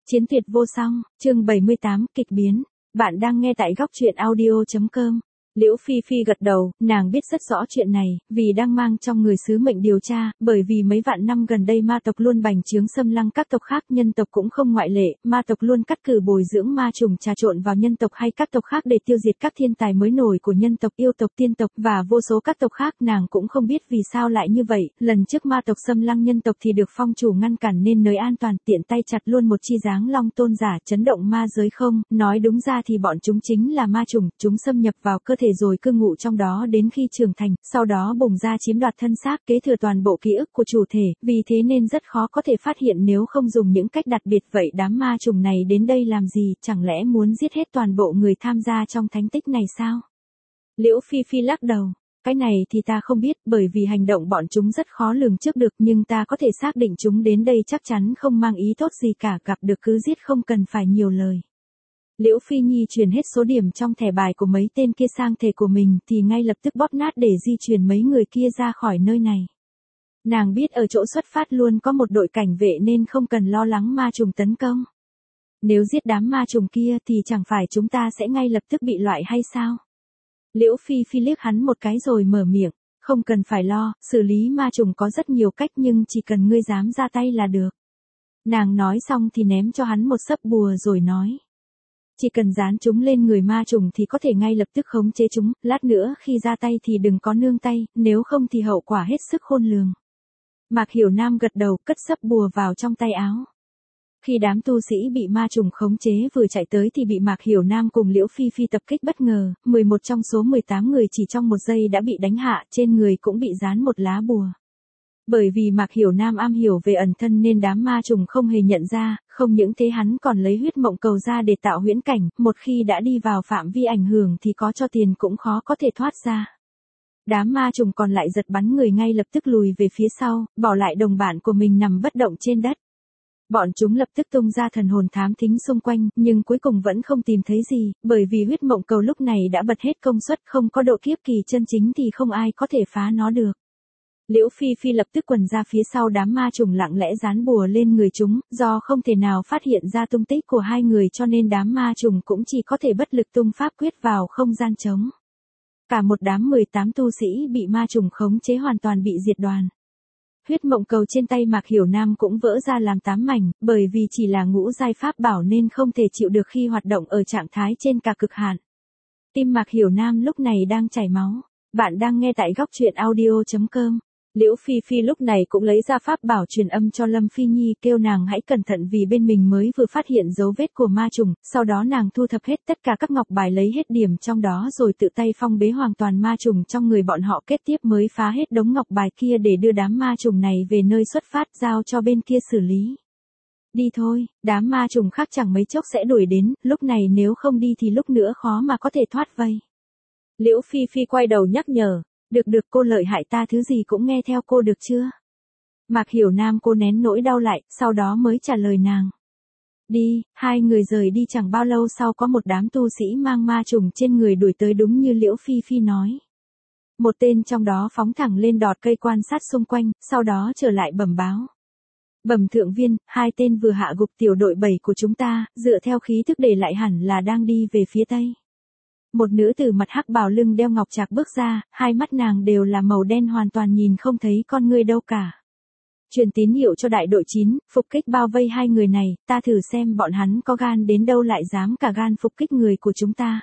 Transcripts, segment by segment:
Chiến tuyệt vô song, chương 78, kịch biến. Bạn đang nghe tại góc truyện audio.com. Liễu Phi Phi gật đầu, nàng biết rất rõ chuyện này, vì đang mang trong người sứ mệnh điều tra, bởi vì mấy vạn năm gần đây ma tộc luôn bành trướng xâm lăng các tộc khác, nhân tộc cũng không ngoại lệ, ma tộc luôn cắt cử bồi dưỡng ma trùng trà trộn vào nhân tộc hay các tộc khác để tiêu diệt các thiên tài mới nổi của nhân tộc, yêu tộc, tiên tộc và vô số các tộc khác. Nàng cũng không biết vì sao lại như vậy, lần trước ma tộc xâm lăng nhân tộc thì được phong chủ ngăn cản nên nơi an toàn, tiện tay chặt luôn một chi dáng long tôn giả, chấn động ma giới không, nói đúng ra thì bọn chúng chính là ma trùng, chúng xâm nhập vào cơ thể rồi cư ngụ trong đó đến khi trưởng thành, sau đó bùng ra chiếm đoạt thân xác, kế thừa toàn bộ ký ức của chủ thể, vì thế nên rất khó có thể phát hiện nếu không dùng những cách đặc biệt. Vậy đám ma trùng này đến đây làm gì, chẳng lẽ muốn giết hết toàn bộ người tham gia trong thánh tích này sao? Liễu Phi Phi lắc đầu, cái này thì ta không biết, bởi vì hành động bọn chúng rất khó lường trước được, nhưng ta có thể xác định chúng đến đây chắc chắn không mang ý tốt gì cả, gặp được cứ giết không cần phải nhiều lời. Liễu Phi Nhi truyền hết số điểm trong thẻ bài của mấy tên kia sang thể của mình thì ngay lập tức bóp nát để di chuyển mấy người kia ra khỏi nơi này. Nàng biết ở chỗ xuất phát luôn có một đội cảnh vệ nên không cần lo lắng ma trùng tấn công. Nếu giết đám ma trùng kia thì chẳng phải chúng ta sẽ ngay lập tức bị loại hay sao? Liễu Phi Phi liếc hắn một cái rồi mở miệng, không cần phải lo, xử lý ma trùng có rất nhiều cách nhưng chỉ cần ngươi dám ra tay là được. Nàng nói xong thì ném cho hắn một sấp bùa rồi nói. Chỉ cần dán chúng lên người ma trùng thì có thể ngay lập tức khống chế chúng, lát nữa khi ra tay thì đừng có nương tay, nếu không thì hậu quả hết sức khôn lường. Mạc Hiểu Nam gật đầu, cất sấp bùa vào trong tay áo. Khi đám tu sĩ bị ma trùng khống chế vừa chạy tới thì bị Mạc Hiểu Nam cùng Liễu Phi Phi tập kích bất ngờ, 11 trong số 18 người chỉ trong một giây đã bị đánh hạ, trên người cũng bị dán một lá bùa. Bởi vì Mạc Hiểu Nam am hiểu về ẩn thân nên đám ma trùng không hề nhận ra, không những thế hắn còn lấy huyết mộng cầu ra để tạo huyễn cảnh, một khi đã đi vào phạm vi ảnh hưởng thì có cho tiền cũng khó có thể thoát ra. Đám ma trùng còn lại giật bắn người ngay lập tức lùi về phía sau, bỏ lại đồng bạn của mình nằm bất động trên đất. Bọn chúng lập tức tung ra thần hồn thám thính xung quanh, nhưng cuối cùng vẫn không tìm thấy gì, bởi vì huyết mộng cầu lúc này đã bật hết công suất, không có độ kiếp kỳ chân chính thì không ai có thể phá nó được. Liễu Phi Phi lập tức quần ra phía sau đám ma trùng lặng lẽ dán bùa lên người chúng, do không thể nào phát hiện ra tung tích của hai người cho nên đám ma trùng cũng chỉ có thể bất lực tung pháp quyết vào không gian trống. Cả một đám 18 tu sĩ bị ma trùng khống chế hoàn toàn bị diệt đoàn. Huyết mộng cầu trên tay Mạc Hiểu Nam cũng vỡ ra làm 8 mảnh, bởi vì chỉ là ngũ giai pháp bảo nên không thể chịu được khi hoạt động ở trạng thái trên cả cực hạn. Tim Mạc Hiểu Nam lúc này đang chảy máu. Bạn đang nghe tại góc truyện audio.com. Liễu Phi Phi lúc này cũng lấy ra pháp bảo truyền âm cho Lâm Phi Nhi, kêu nàng hãy cẩn thận vì bên mình mới vừa phát hiện dấu vết của ma trùng, sau đó nàng thu thập hết tất cả các ngọc bài lấy hết điểm trong đó rồi tự tay phong bế hoàn toàn ma trùng trong người bọn họ, kết tiếp mới phá hết đống ngọc bài kia để đưa đám ma trùng này về nơi xuất phát giao cho bên kia xử lý. Đi thôi, đám ma trùng khác chẳng mấy chốc sẽ đuổi đến, lúc này nếu không đi thì lúc nữa khó mà có thể thoát vây. Liễu Phi Phi quay đầu nhắc nhở. Được cô lợi hại ta thứ gì cũng nghe theo cô được chưa? Mạc Hiểu Nam cô nén nỗi đau lại, sau đó mới trả lời nàng. Đi, hai người rời đi chẳng bao lâu sau có một đám tu sĩ mang ma trùng trên người đuổi tới đúng như Liễu Phi Phi nói. Một tên trong đó phóng thẳng lên đọt cây quan sát xung quanh, sau đó trở lại bẩm báo. Bẩm thượng viên, hai tên vừa hạ gục tiểu đội 7 của chúng ta, dựa theo khí thức để lại hẳn là đang đi về phía tây. Một nữ tử mặt hắc bào lưng đeo ngọc trạc bước ra, hai mắt nàng đều là màu đen hoàn toàn nhìn không thấy con người đâu cả. Truyền tín hiệu cho đại đội 9, phục kích bao vây hai người này, ta thử xem bọn hắn có gan đến đâu lại dám cả gan phục kích người của chúng ta.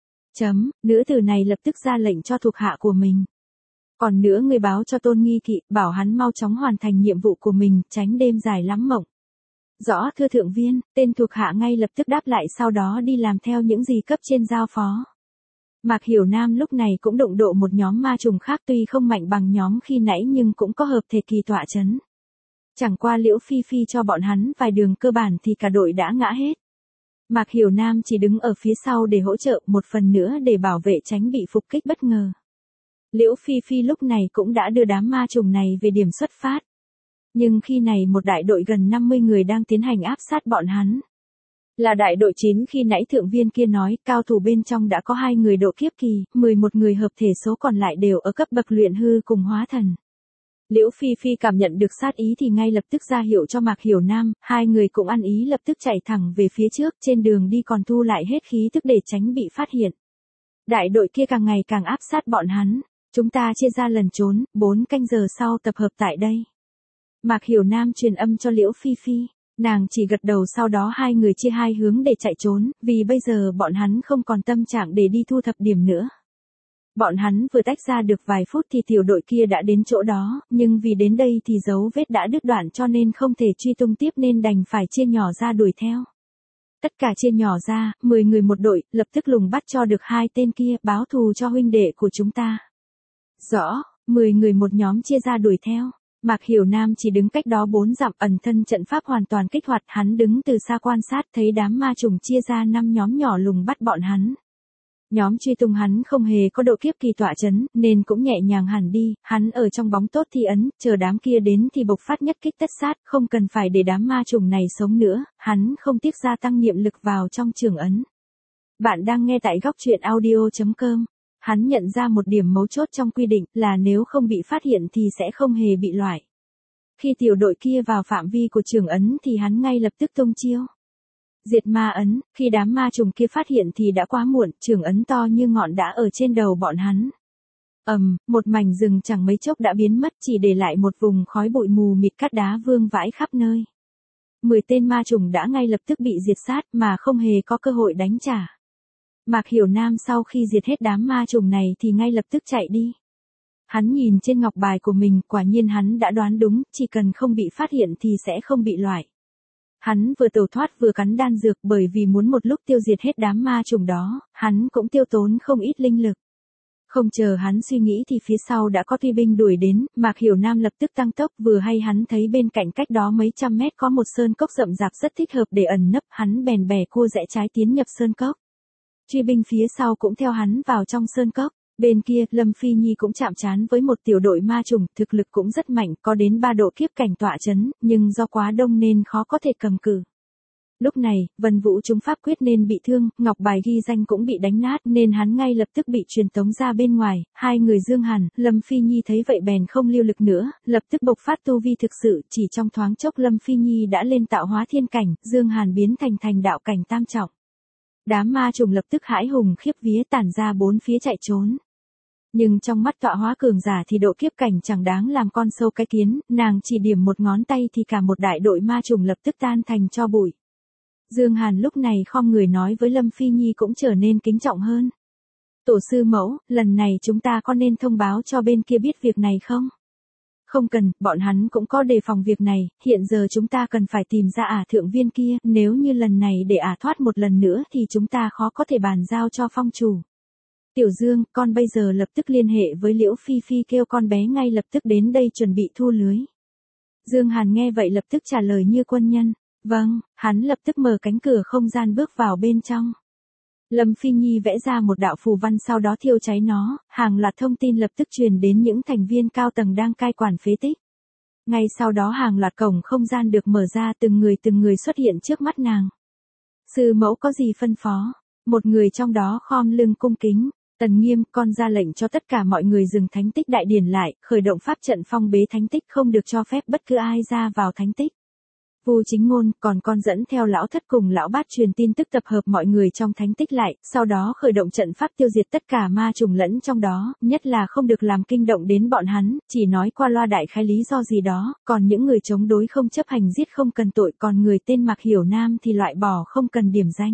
Nữ tử này lập tức ra lệnh cho thuộc hạ của mình. Còn nữa người báo cho Tôn Nghi Kỵ, bảo hắn mau chóng hoàn thành nhiệm vụ của mình, tránh đêm dài lắm mộng. Rõ thưa thượng viên, tên thuộc hạ ngay lập tức đáp lại sau đó đi làm theo những gì cấp trên giao phó. Mạc Hiểu Nam lúc này cũng đụng độ một nhóm ma trùng khác tuy không mạnh bằng nhóm khi nãy nhưng cũng có hợp thể kỳ tọa chấn. Chẳng qua Liễu Phi Phi cho bọn hắn vài đường cơ bản thì cả đội đã ngã hết. Mạc Hiểu Nam chỉ đứng ở phía sau để hỗ trợ một phần nữa để bảo vệ tránh bị phục kích bất ngờ. Liễu Phi Phi lúc này cũng đã đưa đám ma trùng này về điểm xuất phát. Nhưng khi này một đại đội gần 50 người đang tiến hành áp sát bọn hắn. Là đại đội 9 khi nãy thượng viên kia nói, cao thủ bên trong đã có 2 người độ kiếp kỳ, 11 người hợp thể, số còn lại đều ở cấp bậc luyện hư cùng hóa thần. Liễu Phi Phi cảm nhận được sát ý thì ngay lập tức ra hiệu cho Mạc Hiểu Nam, hai người cũng ăn ý lập tức chạy thẳng về phía trước, trên đường đi còn thu lại hết khí tức để tránh bị phát hiện. Đại đội kia càng ngày càng áp sát bọn hắn, chúng ta chia ra lần trốn, 4 canh giờ sau tập hợp tại đây. Mạc Hiểu Nam truyền âm cho Liễu Phi Phi, nàng chỉ gật đầu, sau đó hai người chia hai hướng để chạy trốn, vì bây giờ bọn hắn không còn tâm trạng để đi thu thập điểm nữa. Bọn hắn vừa tách ra được vài phút thì tiểu đội kia đã đến chỗ đó, nhưng vì đến đây thì dấu vết đã đứt đoạn cho nên không thể truy tung tiếp nên đành phải chia nhỏ ra đuổi theo. Tất cả chia nhỏ ra, 10 người một đội, lập tức lùng bắt cho được 2 tên kia, báo thù cho huynh đệ của chúng ta. Rõ, 10 người một nhóm chia ra đuổi theo. Mạc Hiểu Nam chỉ đứng cách đó 4 dặm, ẩn thân trận pháp hoàn toàn kích hoạt, hắn đứng từ xa quan sát thấy đám ma trùng chia ra 5 nhóm nhỏ lùng bắt bọn hắn. Nhóm truy tung hắn không hề có độ kiếp kỳ tọa chấn, nên cũng nhẹ nhàng hẳn đi, hắn ở trong bóng tốt thì ấn, chờ đám kia đến thì bộc phát nhất kích tất sát, không cần phải để đám ma trùng này sống nữa, hắn không tiếc gia tăng niệm lực vào trong trường ấn. Bạn đang nghe tại góc truyện audio.com. Hắn nhận ra một điểm mấu chốt trong quy định là nếu không bị phát hiện thì sẽ không hề bị loại. Khi tiểu đội kia vào phạm vi của trường ấn thì hắn ngay lập tức tung chiêu. Diệt ma ấn, khi đám ma trùng kia phát hiện thì đã quá muộn, trường ấn to như ngọn đã ở trên đầu bọn hắn. Một mảnh rừng chẳng mấy chốc đã biến mất, chỉ để lại một vùng khói bụi mù mịt, cát đá vương vãi khắp nơi. 10 tên ma trùng đã ngay lập tức bị diệt sát mà không hề có cơ hội đánh trả. Mạc Hiểu Nam sau khi diệt hết đám ma trùng này thì ngay lập tức chạy đi. Hắn nhìn trên ngọc bài của mình, quả nhiên hắn đã đoán đúng, chỉ cần không bị phát hiện thì sẽ không bị loại. Hắn vừa tẩu thoát vừa cắn đan dược, bởi vì muốn một lúc tiêu diệt hết đám ma trùng đó, hắn cũng tiêu tốn không ít linh lực. Không chờ hắn suy nghĩ thì phía sau đã có tùy binh đuổi đến, Mạc Hiểu Nam lập tức tăng tốc, vừa hay hắn thấy bên cạnh cách đó mấy trăm mét có một sơn cốc rậm rạp rất thích hợp để ẩn nấp, hắn bèn bẻ cua rẽ trái tiến nhập sơn cốc. Truy binh phía sau cũng theo hắn vào trong sơn cốc. Bên kia, Lâm Phi Nhi cũng chạm trán với một tiểu đội ma trùng, thực lực cũng rất mạnh, có đến 3 độ kiếp cảnh tọa chấn, nhưng do quá đông nên khó có thể cầm cự. Lúc này, Vân Vũ trúng pháp quyết nên bị thương, ngọc bài ghi danh cũng bị đánh nát nên hắn ngay lập tức bị truyền tống ra bên ngoài. Hai người Dương Hàn, Lâm Phi Nhi thấy vậy bèn không lưu lực nữa, lập tức bộc phát tu vi thực sự, chỉ trong thoáng chốc Lâm Phi Nhi đã lên tạo hóa thiên cảnh, Dương Hàn biến thành đạo cảnh tam trọng. Đám ma trùng lập tức hãi hùng khiếp vía tản ra bốn phía chạy trốn. Nhưng trong mắt tọa hóa cường giả thì độ kiếp cảnh chẳng đáng làm con sâu cái kiến, nàng chỉ điểm một ngón tay thì cả một đại đội ma trùng lập tức tan thành tro bụi. Dương Hàn lúc này khom người nói với Lâm Phi Nhi cũng trở nên kính trọng hơn. Tổ sư mẫu, lần này chúng ta có nên thông báo cho bên kia biết việc này không? Không cần, bọn hắn cũng có đề phòng việc này, hiện giờ chúng ta cần phải tìm ra thượng viên kia, nếu như lần này để thoát một lần nữa thì chúng ta khó có thể bàn giao cho phong chủ. Tiểu Dương, con bây giờ lập tức liên hệ với Liễu Phi Phi kêu con bé ngay lập tức đến đây chuẩn bị thu lưới. Dương Hàn nghe vậy lập tức trả lời như quân nhân. Vâng, hắn lập tức mở cánh cửa không gian bước vào bên trong. Lâm Phi Nhi vẽ ra một đạo phù văn sau đó thiêu cháy nó, hàng loạt thông tin lập tức truyền đến những thành viên cao tầng đang cai quản phế tích. Ngay sau đó hàng loạt cổng không gian được mở ra, từng người xuất hiện trước mắt nàng. Sư mẫu có gì phân phó? Một người trong đó khom lưng cung kính. Tần Nghiêm, con ra lệnh cho tất cả mọi người dừng thánh tích đại điển lại, khởi động pháp trận phong bế thánh tích, không được cho phép bất cứ ai ra vào thánh tích. Vu Chính Ngôn, còn con dẫn theo lão thất cùng lão bát truyền tin tức tập hợp mọi người trong thánh tích lại, sau đó khởi động trận pháp tiêu diệt tất cả ma trùng lẫn trong đó, nhất là không được làm kinh động đến bọn hắn, chỉ nói qua loa đại khái lý do gì đó, còn những người chống đối không chấp hành giết không cần tội, còn người tên Mạc Hiểu Nam thì loại bỏ không cần điểm danh.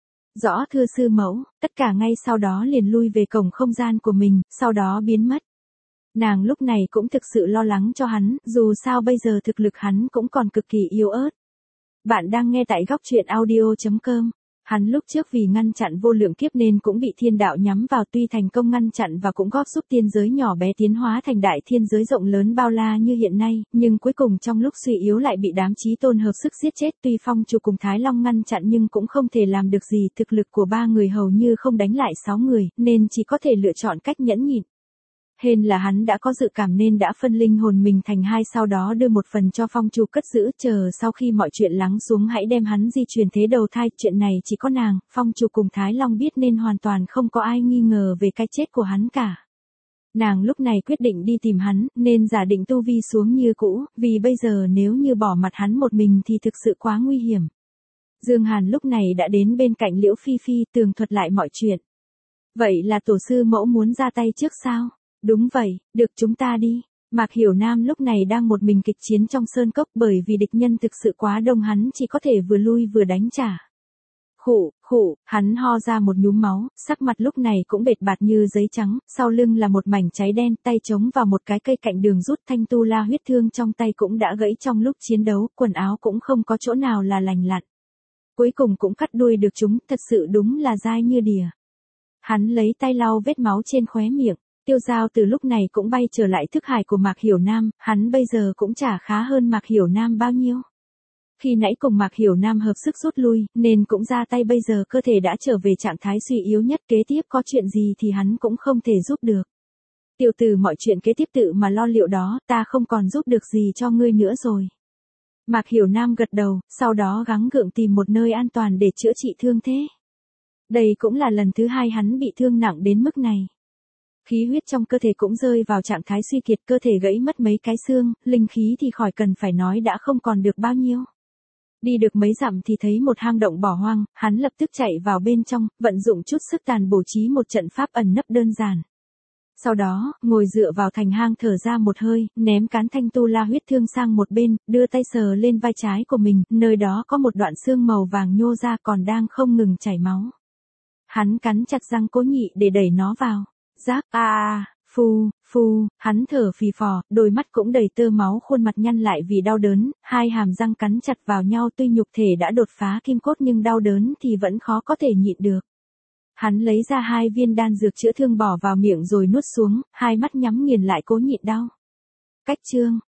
Rõ thưa sư mẫu, tất cả ngay sau đó liền lui về cổng không gian của mình, sau đó biến mất. Nàng lúc này cũng thực sự lo lắng cho hắn, dù sao bây giờ thực lực hắn cũng còn cực kỳ yếu ớt. Bạn đang nghe tại góc truyện audio.com. Hắn lúc trước vì ngăn chặn vô lượng kiếp nên cũng bị thiên đạo nhắm vào, tuy thành công ngăn chặn và cũng góp giúp tiên giới nhỏ bé tiến hóa thành đại thiên giới rộng lớn bao la như hiện nay, nhưng cuối cùng trong lúc suy yếu lại bị đám chí tôn hợp sức giết chết. Tuy phong chủ cùng Thái Long ngăn chặn nhưng cũng không thể làm được gì, thực lực của 3 người hầu như không đánh lại 6 người, nên chỉ có thể lựa chọn cách nhẫn nhịn. Hên là hắn đã có dự cảm nên đã phân linh hồn mình thành 2, sau đó đưa một phần cho phong chủ cất giữ, chờ sau khi mọi chuyện lắng xuống hãy đem hắn di truyền thế đầu thai. Chuyện này chỉ có nàng, phong chủ cùng Thái Long biết nên hoàn toàn không có ai nghi ngờ về cái chết của hắn cả. Nàng lúc này quyết định đi tìm hắn, nên giả định tu vi xuống như cũ, vì bây giờ nếu như bỏ mặt hắn một mình thì thực sự quá nguy hiểm. Dương Hàn lúc này đã đến bên cạnh Liễu Phi Phi tường thuật lại mọi chuyện. Vậy là tổ sư mẫu muốn ra tay trước sao? Đúng vậy, được chúng ta đi. Mạc Hiểu Nam lúc này đang một mình kịch chiến trong sơn cốc bởi vì địch nhân thực sự quá đông hắn chỉ có thể vừa lui vừa đánh trả. Khụ, hắn ho ra một nhúm máu, sắc mặt lúc này cũng bệt bạt như giấy trắng, sau lưng là một mảnh cháy đen, tay chống vào một cái cây cạnh đường rút thanh tu la huyết thương trong tay cũng đã gãy trong lúc chiến đấu, quần áo cũng không có chỗ nào là lành lặn. Cuối cùng cũng cắt đuôi được chúng, thật sự đúng là dai như đỉa. Hắn lấy tay lau vết máu trên khóe miệng, Tiêu Giao từ lúc này cũng bay trở lại thức hải của Mạc Hiểu Nam, hắn bây giờ cũng chả khá hơn Mạc Hiểu Nam bao nhiêu. Khi nãy cùng Mạc Hiểu Nam hợp sức rút lui, nên cũng ra tay bây giờ cơ thể đã trở về trạng thái suy yếu nhất kế tiếp có chuyện gì thì hắn cũng không thể giúp được. Tiểu tử mọi chuyện kế tiếp tự mà lo liệu đó, ta không còn giúp được gì cho ngươi nữa rồi. Mạc Hiểu Nam gật đầu, sau đó gắng gượng tìm một nơi an toàn để chữa trị thương thế. Đây cũng là lần thứ 2 hắn bị thương nặng đến mức này. Khí huyết trong cơ thể cũng rơi vào trạng thái suy kiệt, cơ thể gãy mất mấy cái xương, linh khí thì khỏi cần phải nói đã không còn được bao nhiêu. Đi được mấy dặm thì thấy một hang động bỏ hoang, hắn lập tức chạy vào bên trong, vận dụng chút sức tàn bổ trí một trận pháp ẩn nấp đơn giản. Sau đó, ngồi dựa vào thành hang thở ra một hơi, ném cán thanh tu la huyết thương sang một bên, đưa tay sờ lên vai trái của mình, nơi đó có một đoạn xương màu vàng nhô ra còn đang không ngừng chảy máu. Hắn cắn chặt răng cố nhị để đẩy nó vào. Rác phù, hắn thở phì phò, đôi mắt cũng đầy tơ máu, khuôn mặt nhăn lại vì đau đớn, hai hàm răng cắn chặt vào nhau, tuy nhục thể đã đột phá kim cốt nhưng đau đớn thì vẫn khó có thể nhịn được. Hắn lấy ra 2 viên đan dược chữa thương bỏ vào miệng rồi nuốt xuống, hai mắt nhắm nghiền lại cố nhịn đau. Cách chương